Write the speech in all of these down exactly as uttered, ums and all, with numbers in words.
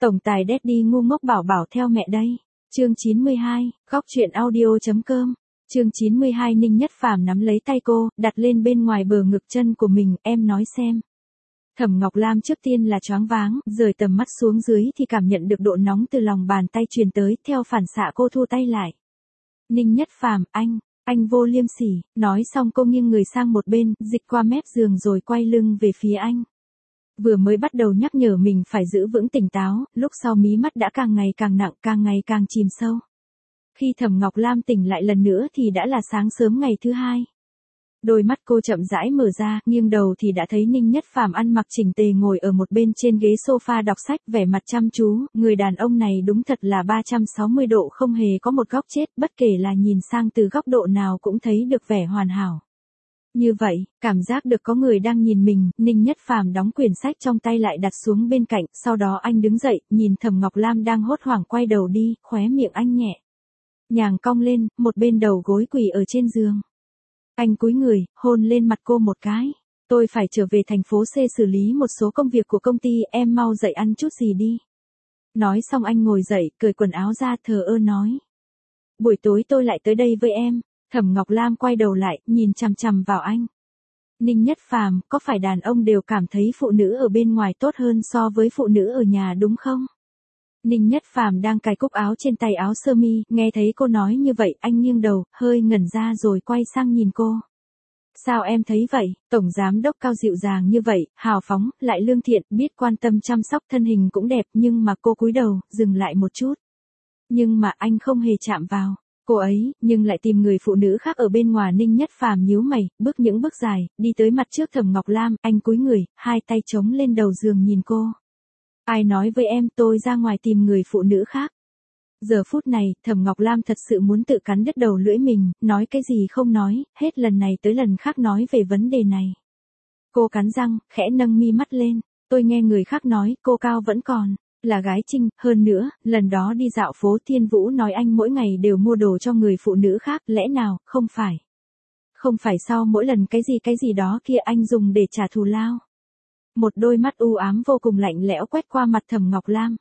Tổng tài Daddy ngu ngốc bảo bảo theo mẹ đây. Chương chín mươi hai, góc truyện audio.com. Chương chín mươi hai Ninh Nhất Phàm nắm lấy tay cô, đặt lên bên ngoài bờ ngực chân của mình, em nói xem. Thẩm Ngọc Lam trước tiên là choáng váng, rời tầm mắt xuống dưới thì cảm nhận được độ nóng từ lòng bàn tay truyền tới, theo phản xạ cô thu tay lại. Ninh Nhất Phàm, anh, anh vô liêm sỉ, nói xong cô nghiêng người sang một bên, dịch qua mép giường rồi quay lưng về phía anh. Vừa mới bắt đầu nhắc nhở mình phải giữ vững tỉnh táo, lúc sau mí mắt đã càng ngày càng nặng, càng ngày càng chìm sâu. Khi Thẩm Ngọc Lam tỉnh lại lần nữa thì đã là sáng sớm ngày thứ hai. Đôi mắt cô chậm rãi mở ra, nghiêng đầu thì đã thấy Ninh Nhất Phàm ăn mặc chỉnh tề ngồi ở một bên trên ghế sofa đọc sách, vẻ mặt chăm chú, người đàn ông này đúng thật là ba trăm sáu mươi độ không hề có một góc chết, bất kể là nhìn sang từ góc độ nào cũng thấy được vẻ hoàn hảo. Như vậy, cảm giác được có người đang nhìn mình, Ninh Nhất Phàm đóng quyển sách trong tay lại đặt xuống bên cạnh, sau đó anh đứng dậy, nhìn Thẩm Ngọc Lam đang hốt hoảng quay đầu đi, khóe miệng anh nhẹ nhàng cong lên, một bên đầu gối quỳ ở trên giường. Anh cúi người, hôn lên mặt cô một cái. Tôi phải trở về thành phố C xử lý một số công việc của công ty, em mau dậy ăn chút gì đi. Nói xong anh ngồi dậy, cởi quần áo ra, thờ ơ nói. Buổi tối tôi lại tới đây với em. Thẩm Ngọc Lam quay đầu lại, nhìn chằm chằm vào anh. Ninh Nhất Phàm, có phải đàn ông đều cảm thấy phụ nữ ở bên ngoài tốt hơn so với phụ nữ ở nhà đúng không? Ninh Nhất Phàm đang cài cúc áo trên tay áo sơ mi, nghe thấy cô nói như vậy, anh nghiêng đầu, hơi ngẩn ra rồi quay sang nhìn cô. Sao em thấy vậy? Tổng giám đốc cao dịu dàng như vậy, hào phóng, lại lương thiện, biết quan tâm chăm sóc, thân hình cũng đẹp, nhưng mà cô cúi đầu, dừng lại một chút. Nhưng mà anh không hề chạm vào cô ấy, nhưng lại tìm người phụ nữ khác ở bên ngoài. Ninh Nhất Phàm nhíu mày, bước những bước dài, đi tới mặt trước Thẩm Ngọc Lam, anh cúi người, hai tay chống lên đầu giường nhìn cô. Ai nói với em tôi ra ngoài tìm người phụ nữ khác? Giờ phút này, Thẩm Ngọc Lam thật sự muốn tự cắn đứt đầu lưỡi mình, nói cái gì không nói, hết lần này tới lần khác nói về vấn đề này. Cô cắn răng, khẽ nâng mi mắt lên, tôi nghe người khác nói cô Cao vẫn còn là gái Trinh, hơn nữa, lần đó đi dạo phố Thiên Vũ nói anh mỗi ngày đều mua đồ cho người phụ nữ khác, lẽ nào, không phải? Không phải sau mỗi lần cái gì cái gì đó kia anh dùng để trả thù lao. Một đôi mắt u ám vô cùng lạnh lẽo quét qua mặt Thẩm Ngọc Lam.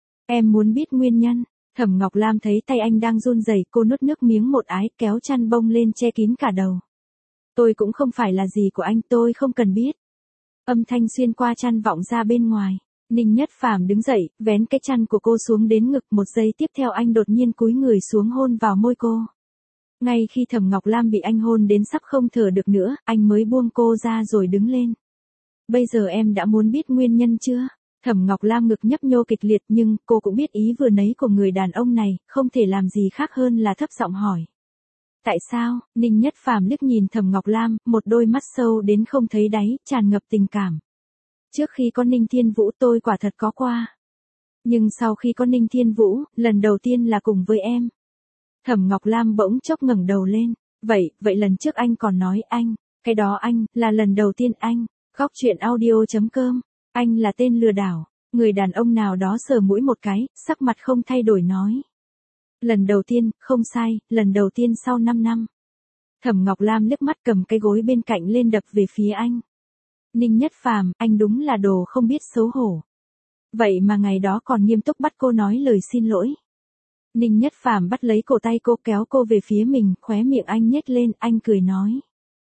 Em muốn biết nguyên nhân. Thẩm Ngọc Lam thấy tay anh đang run rẩy, cô nuốt nước miếng một ái, kéo chăn bông lên che kín cả đầu. Tôi cũng không phải là gì của anh, tôi không cần biết. Âm thanh xuyên qua chăn vọng ra bên ngoài. Ninh Nhất Phàm đứng dậy, vén cái chăn của cô xuống đến ngực, một giây tiếp theo anh đột nhiên cúi người xuống hôn vào môi cô. Ngay khi Thẩm Ngọc Lam bị anh hôn đến sắp không thở được nữa, anh mới buông cô ra rồi đứng lên. Bây giờ em đã muốn biết nguyên nhân chưa? Thẩm Ngọc Lam ngực nhấp nhô kịch liệt, nhưng cô cũng biết ý vừa nấy của người đàn ông này, không thể làm gì khác hơn là thấp giọng hỏi. Tại sao? Ninh Nhất Phàm liếc nhìn Thẩm Ngọc Lam, một đôi mắt sâu đến không thấy đáy, tràn ngập tình cảm. Trước khi có Ninh Thiên Vũ tôi quả thật có qua. Nhưng sau khi có Ninh Thiên Vũ, lần đầu tiên là cùng với em. Thẩm Ngọc Lam bỗng chốc ngẩng đầu lên. Vậy, vậy lần trước anh còn nói anh, cái đó anh, là lần đầu tiên anh. Góc truyện audio.com. Anh là tên lừa đảo. Người đàn ông nào đó sờ mũi một cái, sắc mặt không thay đổi nói. Lần đầu tiên, không sai, lần đầu tiên sau năm năm. Thẩm Ngọc Lam liếc mắt cầm cái gối bên cạnh lên đập về phía anh. Ninh Nhất Phàm, anh đúng là đồ không biết xấu hổ. Vậy mà ngày đó còn nghiêm túc bắt cô nói lời xin lỗi. Ninh Nhất Phàm bắt lấy cổ tay cô, kéo cô về phía mình, khóe miệng anh nhếch lên, anh cười nói.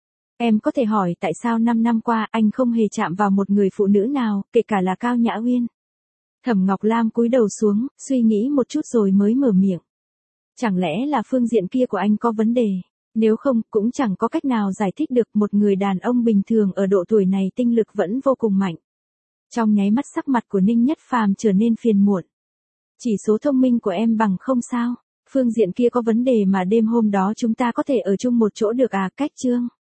Em có thể hỏi tại sao năm năm qua anh không hề chạm vào một người phụ nữ nào, kể cả là Cao Nhã Uyên. Thẩm Ngọc Lam cúi đầu xuống, suy nghĩ một chút rồi mới mở miệng. Chẳng lẽ là phương diện kia của anh có vấn đề? Nếu không, cũng chẳng có cách nào giải thích được, một người đàn ông bình thường ở độ tuổi này tinh lực vẫn vô cùng mạnh. Trong nháy mắt sắc mặt của Ninh Nhất Phàm trở nên phiền muộn. Chỉ số thông minh của em bằng không sao? Phương diện kia có vấn đề mà đêm hôm đó chúng ta có thể ở chung một chỗ được à? Cách chương.